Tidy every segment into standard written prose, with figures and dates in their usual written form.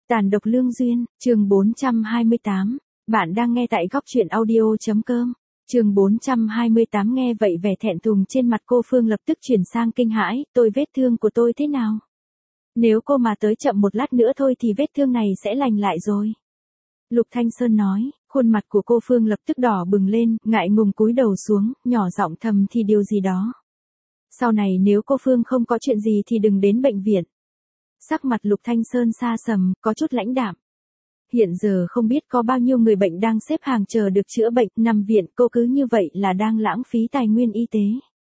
Tàn độc lương duyên, chương 428. Bạn đang nghe tại góc truyện audio.com. Chương 428. Nghe vậy vẻ thẹn thùng trên mặt cô Phương lập tức chuyển sang kinh hãi, vết thương của tôi thế nào? Nếu cô mà tới chậm một lát nữa thôi thì vết thương này sẽ lành lại rồi. Lục Thanh Sơn nói, khuôn mặt của cô Phương lập tức đỏ bừng lên, ngại ngùng cúi đầu xuống, nhỏ giọng thầm thì điều gì đó. Sau này nếu cô Phương không có chuyện gì thì đừng đến bệnh viện. Sắc mặt Lục Thanh Sơn xa sầm, có chút lãnh đạm. Hiện giờ không biết có bao nhiêu người bệnh đang xếp hàng chờ được chữa bệnh, nằm viện, cô cứ như vậy là đang lãng phí tài nguyên y tế.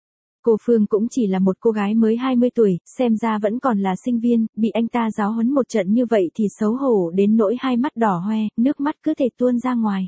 Cô Phương cũng chỉ là một cô gái mới 20 tuổi, xem ra vẫn còn là sinh viên, bị anh ta giáo huấn một trận như vậy thì xấu hổ đến nỗi hai mắt đỏ hoe, nước mắt cứ thể tuôn ra ngoài.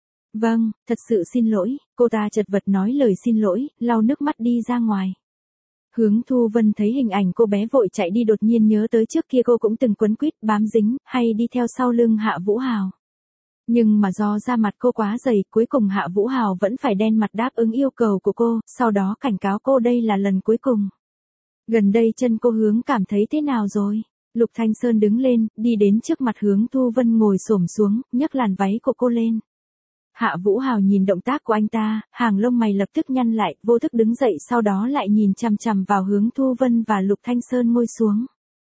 Vâng, thật sự xin lỗi, cô ta chật vật nói lời xin lỗi, lau nước mắt đi ra ngoài. Hướng Thu Vân thấy hình ảnh cô bé vội chạy đi đột nhiên nhớ tới trước kia cô cũng từng quấn quýt bám dính, hay đi theo sau lưng Hạ Vũ Hào. Nhưng mà do da mặt cô quá dày, cuối cùng Hạ Vũ Hào vẫn phải đen mặt đáp ứng yêu cầu của cô, sau đó cảnh cáo cô đây là lần cuối cùng. Gần đây chân cô Hướng cảm thấy thế nào rồi? Lục Thanh Sơn đứng lên, đi đến trước mặt Hướng Thu Vân ngồi xổm xuống, nhấc làn váy của cô lên. Hạ Vũ Hào nhìn động tác của anh ta, hàng lông mày lập tức nhăn lại, vô thức đứng dậy sau đó lại nhìn chằm chằm vào Hướng Thu Vân và Lục Thanh Sơn ngồi xuống.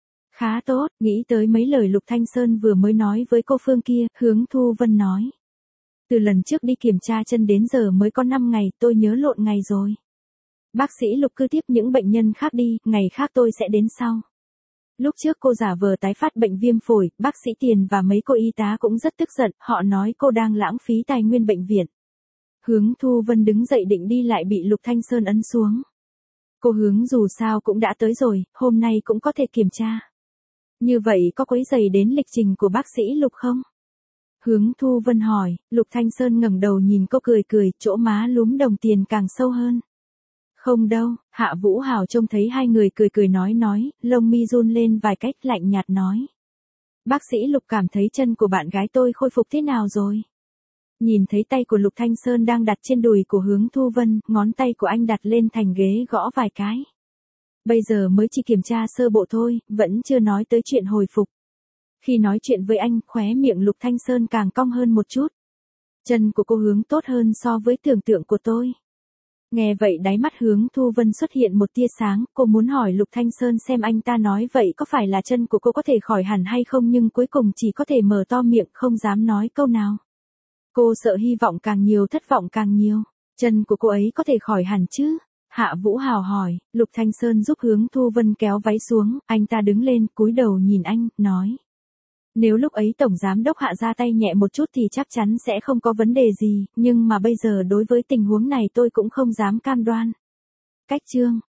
Khá tốt, nghĩ tới mấy lời Lục Thanh Sơn vừa mới nói với cô Phương kia, Hướng Thu Vân nói. Từ lần trước đi kiểm tra chân đến giờ mới có 5 ngày, tôi nhớ lộn ngày rồi. Bác sĩ Lục cứ tiếp những bệnh nhân khác đi, ngày khác tôi sẽ đến sau. Lúc trước cô giả vờ tái phát bệnh viêm phổi, bác sĩ Tiền và mấy cô y tá cũng rất tức giận, họ nói cô đang lãng phí tài nguyên bệnh viện. Hướng Thu Vân đứng dậy định đi lại bị Lục Thanh Sơn ấn xuống. Cô Hướng dù sao cũng đã tới rồi, hôm nay cũng có thể kiểm tra. Như vậy có quấy rầy đến lịch trình của bác sĩ Lục không? Hướng Thu Vân hỏi, Lục Thanh Sơn ngẩng đầu nhìn cô cười cười, chỗ má lúm đồng tiền càng sâu hơn. Không đâu, Hạ Vũ Hào trông thấy hai người cười cười nói, lông mi run lên vài cách lạnh nhạt nói. Bác sĩ Lục cảm thấy chân của bạn gái tôi khôi phục thế nào rồi? Nhìn thấy tay của Lục Thanh Sơn đang đặt trên đùi của Hướng Thu Vân, ngón tay của anh đặt lên thành ghế gõ vài cái. Bây giờ mới chỉ kiểm tra sơ bộ thôi, vẫn chưa nói tới chuyện hồi phục. Khi nói chuyện với anh, khóe miệng Lục Thanh Sơn càng cong hơn một chút. Chân của cô Hướng tốt hơn so với tưởng tượng của tôi. Nghe vậy đáy mắt Hướng Thu Vân xuất hiện một tia sáng, cô muốn hỏi Lục Thanh Sơn xem anh ta nói vậy có phải là chân của cô có thể khỏi hẳn hay không, nhưng cuối cùng chỉ có thể mở to miệng không dám nói câu nào. Cô sợ hy vọng càng nhiều thất vọng càng nhiều. Chân của cô ấy có thể khỏi hẳn chứ? Hạ Vũ Hào hỏi. Lục Thanh Sơn giúp Hướng Thu Vân kéo váy xuống, anh ta đứng lên cúi đầu nhìn anh, nói. Nếu lúc ấy Tổng Giám Đốc Hạ ra tay nhẹ một chút thì chắc chắn sẽ không có vấn đề gì, nhưng mà bây giờ đối với tình huống này tôi cũng không dám cam đoan. Cách chương.